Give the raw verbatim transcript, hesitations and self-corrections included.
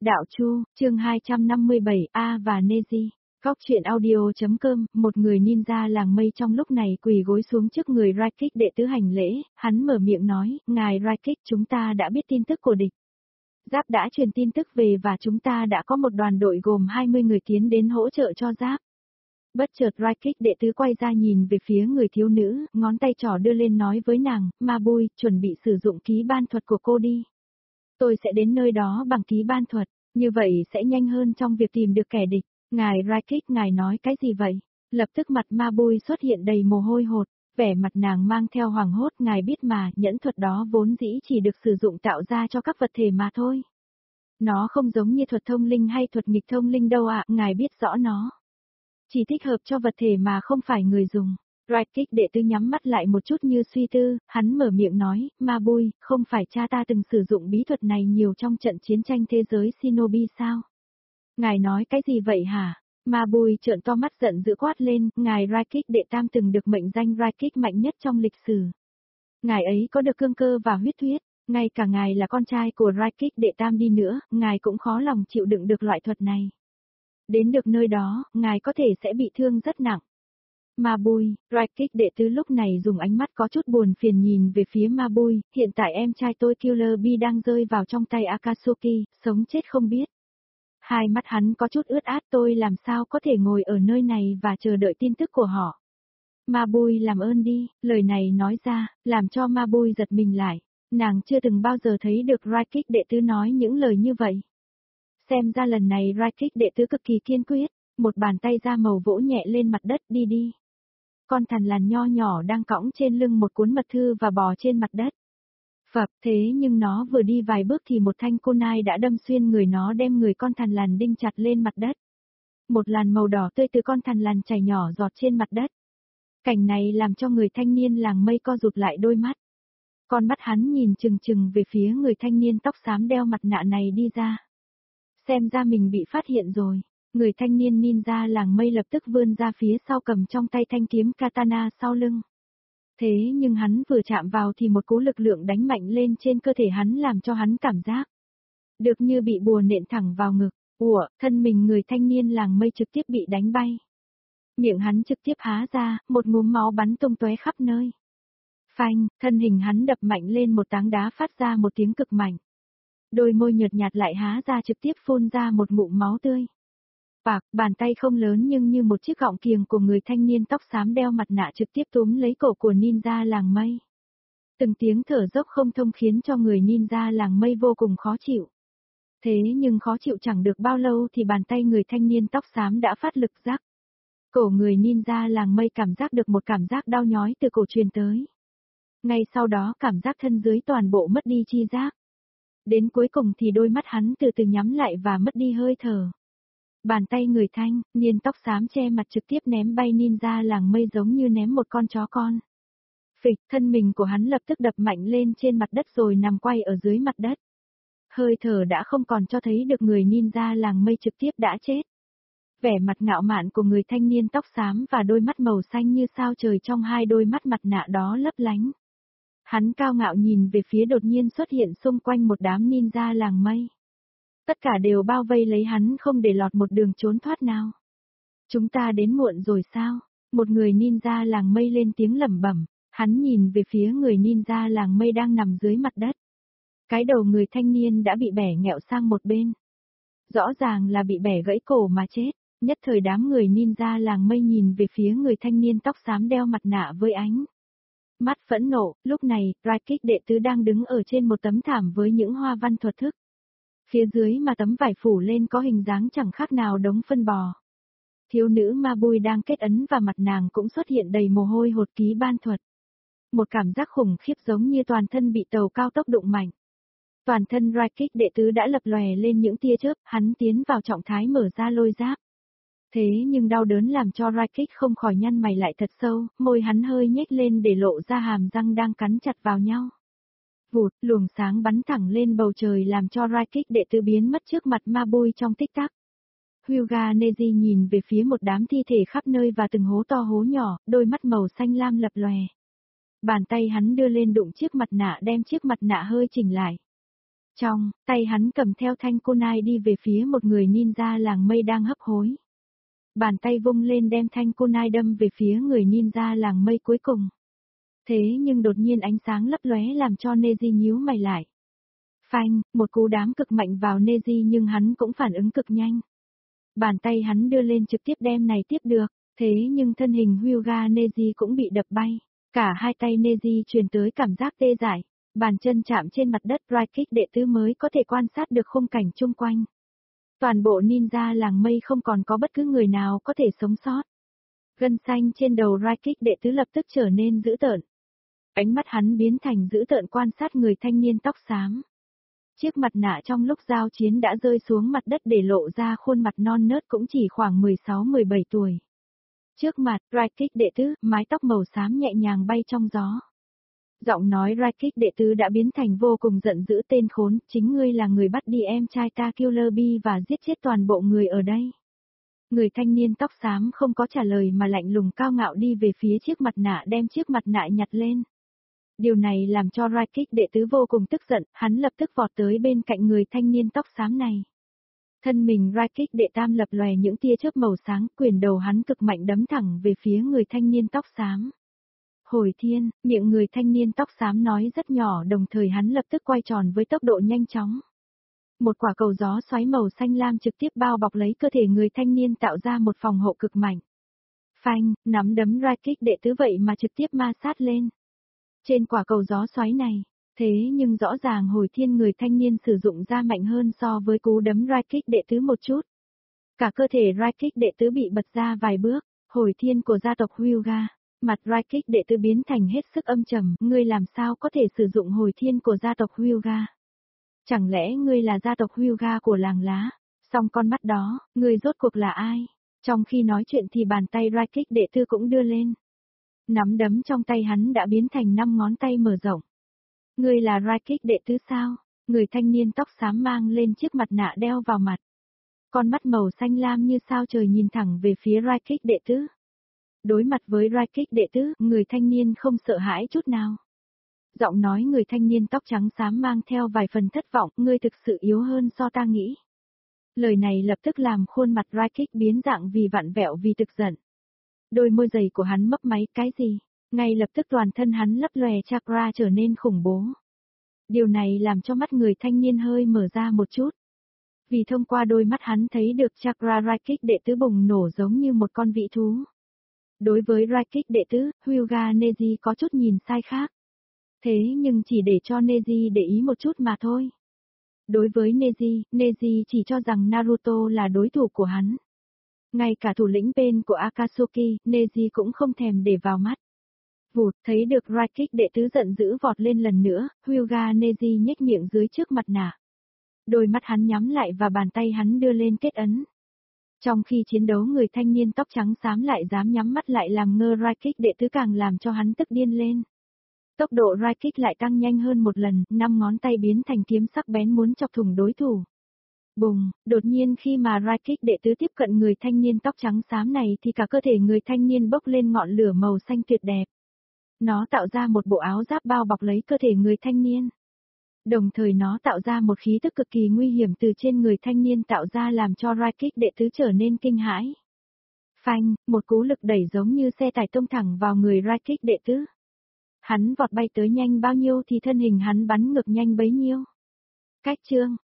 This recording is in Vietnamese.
Đạo Chu, chương hai trăm năm mươi bảy, A và Neji. Góc truyện audio.com, một người ninja làng mây trong lúc này quỳ gối xuống trước người Raikik đệ tứ hành lễ, hắn mở miệng nói, ngài Raikik, chúng ta đã biết tin tức của địch. Giáp đã truyền tin tức về và chúng ta đã có một đoàn đội gồm hai mươi người tiến đến hỗ trợ cho Giáp. Bất chợt Raikik đệ tứ quay ra nhìn về phía người thiếu nữ, ngón tay trỏ đưa lên nói với nàng, Ma Bui, chuẩn bị sử dụng ký ban thuật của cô đi. Tôi sẽ đến nơi đó bằng ký ban thuật, như vậy sẽ nhanh hơn trong việc tìm được kẻ địch. Ngài Raikik, ngài nói cái gì vậy? Lập tức mặt Ma Bui xuất hiện đầy mồ hôi hột, vẻ mặt nàng mang theo hoàng hốt, ngài biết mà, nhẫn thuật đó vốn dĩ chỉ được sử dụng tạo ra cho các vật thể mà thôi. Nó không giống như thuật thông linh hay thuật nghịch thông linh đâu ạ, ngài biết rõ nó. Chỉ thích hợp cho vật thể mà không phải người dùng. Raikik đệ tứ nhắm mắt lại một chút như suy tư, hắn mở miệng nói, Ma Bui, không phải cha ta từng sử dụng bí thuật này nhiều trong trận chiến tranh thế giới Shinobi sao? Ngài nói cái gì vậy hả? Ma Bui trợn to mắt giận dữ quát lên, ngài Raikik đệ tam từng được mệnh danh Raikik mạnh nhất trong lịch sử. Ngài ấy có được cương cơ và huyết huyết, ngay cả ngài là con trai của Raikik đệ tam đi nữa, ngài cũng khó lòng chịu đựng được loại thuật này. Đến được nơi đó, ngài có thể sẽ bị thương rất nặng. Ma Bui, Raikik đệ tứ lúc này dùng ánh mắt có chút buồn phiền nhìn về phía Ma Bui, hiện tại em trai tôi Killer Bee đang rơi vào trong tay Akatsuki, sống chết không biết. Hai mắt hắn có chút ướt át, tôi làm sao có thể ngồi ở nơi này và chờ đợi tin tức của họ. Ma Bui làm ơn đi, lời này nói ra, làm cho Ma Bui giật mình lại, nàng chưa từng bao giờ thấy được Raikik đệ tứ nói những lời như vậy. Xem ra lần này Raikik đệ tứ cực kỳ kiên quyết, một bàn tay da màu vỗ nhẹ lên mặt đất, đi đi. Con thằn lằn nho nhỏ đang cõng trên lưng một cuốn mật thư và bò trên mặt đất. Phập, thế nhưng nó vừa đi vài bước thì một thanh kunai đã đâm xuyên người nó, đem người con thằn lằn đinh chặt lên mặt đất. Một làn màu đỏ tươi từ con thằn lằn chảy nhỏ giọt trên mặt đất. Cảnh này làm cho người thanh niên làng mây co rụt lại đôi mắt. Con mắt hắn nhìn chừng chừng về phía người thanh niên tóc xám đeo mặt nạ này đi ra. Xem ra mình bị phát hiện rồi. Người thanh niên ninja làng mây lập tức vươn ra phía sau cầm trong tay thanh kiếm katana sau lưng. Thế nhưng hắn vừa chạm vào thì một cú lực lượng đánh mạnh lên trên cơ thể hắn làm cho hắn cảm giác được như bị bùa nện thẳng vào ngực. Ủa, thân mình người thanh niên làng mây trực tiếp bị đánh bay. Miệng hắn trực tiếp há ra, một ngụm máu bắn tung tóe khắp nơi. Phanh, thân hình hắn đập mạnh lên một tảng đá phát ra một tiếng cực mạnh. Đôi môi nhợt nhạt lại há ra trực tiếp phun ra một ngụm máu tươi. Bạc, bàn tay không lớn nhưng như một chiếc gọng kiềng của người thanh niên tóc xám đeo mặt nạ trực tiếp túm lấy cổ của ninja làng mây. Từng tiếng thở dốc không thông khiến cho người ninja làng mây vô cùng khó chịu. Thế nhưng khó chịu chẳng được bao lâu thì bàn tay người thanh niên tóc xám đã phát lực rắc. Cổ người ninja làng mây cảm giác được một cảm giác đau nhói từ cổ truyền tới. Ngay sau đó cảm giác thân dưới toàn bộ mất đi chi giác. Đến cuối cùng thì đôi mắt hắn từ từ nhắm lại và mất đi hơi thở. Bàn tay người thanh niên tóc xám che mặt trực tiếp ném bay ninja làng mây giống như ném một con chó con. Phịch, thân mình của hắn lập tức đập mạnh lên trên mặt đất rồi nằm quay ở dưới mặt đất. Hơi thở đã không còn cho thấy được người ninja làng mây trực tiếp đã chết. Vẻ mặt ngạo mạn của người thanh niên tóc xám và đôi mắt màu xanh như sao trời trong hai đôi mắt mặt nạ đó lấp lánh. Hắn cao ngạo nhìn về phía đột nhiên xuất hiện xung quanh một đám ninja làng mây. Tất cả đều bao vây lấy hắn không để lọt một đường trốn thoát nào. Chúng ta đến muộn rồi sao? Một người ninja làng mây lên tiếng lẩm bẩm, hắn nhìn về phía người ninja làng mây đang nằm dưới mặt đất. Cái đầu người thanh niên đã bị bẻ nghẹo sang một bên. Rõ ràng là bị bẻ gãy cổ mà chết, nhất thời đám người ninja làng mây nhìn về phía người thanh niên tóc xám đeo mặt nạ với ánh mắt phẫn nộ. Lúc này, Raikik đệ tứ đang đứng ở trên một tấm thảm với những hoa văn thuật thức. Phía dưới mà tấm vải phủ lên có hình dáng chẳng khác nào đống phân bò. Thiếu nữ Ma Bui đang kết ấn và mặt nàng cũng xuất hiện đầy mồ hôi hột ký ban thuật. Một cảm giác khủng khiếp giống như toàn thân bị tàu cao tốc đụng mạnh. Toàn thân Raikik đệ tứ đã lập lòe lên những tia chớp, hắn tiến vào trạng thái mở ra lôi giáp. Thế nhưng đau đớn làm cho Raikik không khỏi nhăn mày lại thật sâu, môi hắn hơi nhếch lên để lộ ra hàm răng đang cắn chặt vào nhau. Vụt, luồng sáng bắn thẳng lên bầu trời làm cho Raikik đệ tứ biến mất trước mặt Ma Bui trong tích tắc. Hyuga Neji nhìn về phía một đám thi thể khắp nơi và từng hố to hố nhỏ, đôi mắt màu xanh lam lập lòe. Bàn tay hắn đưa lên đụng chiếc mặt nạ đem chiếc mặt nạ hơi chỉnh lại. Trong tay hắn cầm theo thanh kunai đi về phía một người ninja làng mây đang hấp hối. Bàn tay vung lên đem thanh kunai đâm về phía người ninja làng mây cuối cùng. Thế nhưng đột nhiên ánh sáng lấp lóe làm cho Neji nhíu mày lại. Phanh, một cú đám cực mạnh vào Neji nhưng hắn cũng phản ứng cực nhanh. Bàn tay hắn đưa lên trực tiếp đem này tiếp được, thế nhưng thân hình Hyuga Neji cũng bị đập bay. Cả hai tay Neji truyền tới cảm giác tê dại, bàn chân chạm trên mặt đất Right Kick đệ tứ mới có thể quan sát được khung cảnh chung quanh. Toàn bộ ninja làng mây không còn có bất cứ người nào có thể sống sót. Gân xanh trên đầu Right Kick đệ tứ lập tức trở nên dữ tợn. Ánh mắt hắn biến thành dữ tợn quan sát người thanh niên tóc xám. Chiếc mặt nạ trong lúc giao chiến đã rơi xuống mặt đất để lộ ra khuôn mặt non nớt cũng chỉ khoảng mười sáu mười bảy tuổi. Trước mặt, Right Kick đệ tứ, mái tóc màu xám nhẹ nhàng bay trong gió. Giọng nói Right Kick đệ tứ đã biến thành vô cùng giận dữ, tên khốn, chính ngươi là người bắt đi em trai ta Killer Bee và giết chết toàn bộ người ở đây. Người thanh niên tóc xám không có trả lời mà lạnh lùng cao ngạo đi về phía chiếc mặt nạ đem chiếc mặt nạ nhặt lên. Điều này làm cho Right Kick đệ tứ vô cùng tức giận, hắn lập tức vọt tới bên cạnh người thanh niên tóc xám này. Thân mình Right Kick đệ tam lập lòe những tia chớp màu sáng, quyền đầu hắn cực mạnh đấm thẳng về phía người thanh niên tóc xám. Hồi thiên, miệng người thanh niên tóc xám nói rất nhỏ đồng thời hắn lập tức quay tròn với tốc độ nhanh chóng. Một quả cầu gió xoáy màu xanh lam trực tiếp bao bọc lấy cơ thể người thanh niên tạo ra một phòng hộ cực mạnh. Phanh, nắm đấm Right Kick đệ tứ vậy mà trực tiếp ma sát lên. Trên quả cầu gió xoáy này, thế nhưng rõ ràng hồi thiên người thanh niên sử dụng ra mạnh hơn so với cú đấm Right Kick đệ tứ một chút. Cả cơ thể Right Kick đệ tứ bị bật ra vài bước, hồi thiên của gia tộc Hyuga. Mặt Right Kick đệ tứ biến thành hết sức âm trầm, ngươi làm sao có thể sử dụng hồi thiên của gia tộc Hyuga? Chẳng lẽ ngươi là gia tộc Hyuga của làng lá? Song con mắt đó, ngươi rốt cuộc là ai? Trong khi nói chuyện thì bàn tay Right Kick đệ tứ cũng đưa lên. Nắm đấm trong tay hắn đã biến thành năm ngón tay mở rộng. Ngươi là Right Kick đệ tứ sao? Người thanh niên tóc xám mang lên chiếc mặt nạ đeo vào mặt. Con mắt màu xanh lam như sao trời nhìn thẳng về phía Right Kick đệ tứ. Đối mặt với Right Kick đệ tứ, người thanh niên không sợ hãi chút nào. Giọng nói người thanh niên tóc trắng xám mang theo vài phần thất vọng, ngươi thực sự yếu hơn so ta nghĩ. Lời này lập tức làm khuôn mặt Right Kick biến dạng vì vặn vẹo vì tức giận. Đôi môi dày của hắn mấp máy, cái gì? Ngay lập tức toàn thân hắn lấp lòe chakra trở nên khủng bố. Điều này làm cho mắt người thanh niên hơi mở ra một chút. Vì thông qua đôi mắt hắn thấy được chakra Right Kick đệ tứ bùng nổ giống như một con vị thú. Đối với Right Kick đệ tứ, Hyuga Neji có chút nhìn sai khác. Thế nhưng chỉ để cho Neji để ý một chút mà thôi. Đối với Neji, Neji chỉ cho rằng Naruto là đối thủ của hắn. Ngay cả thủ lĩnh bên của Akatsuki, Neji cũng không thèm để vào mắt. Vụt, thấy được Right Kick đệ tứ giận dữ vọt lên lần nữa, Hyuga Neji nhếch miệng dưới trước mặt nạ. Đôi mắt hắn nhắm lại và bàn tay hắn đưa lên kết ấn. Trong khi chiến đấu người thanh niên tóc trắng xám lại dám nhắm mắt lại làm ngơ Right Kick đệ tứ càng làm cho hắn tức điên lên. Tốc độ Right Kick lại tăng nhanh hơn một lần, năm ngón tay biến thành kiếm sắc bén muốn chọc thủng đối thủ. Bùng, đột nhiên khi mà Right Kick đệ tứ tiếp cận người thanh niên tóc trắng xám này thì cả cơ thể người thanh niên bốc lên ngọn lửa màu xanh tuyệt đẹp. Nó tạo ra một bộ áo giáp bao bọc lấy cơ thể người thanh niên. Đồng thời nó tạo ra một khí tức cực kỳ nguy hiểm từ trên người thanh niên tạo ra làm cho Right Kick đệ tứ trở nên kinh hãi. Phanh, một cú lực đẩy giống như xe tải tông thẳng vào người Right Kick đệ tứ. Hắn vọt bay tới nhanh bao nhiêu thì thân hình hắn bắn ngược nhanh bấy nhiêu. Cách chương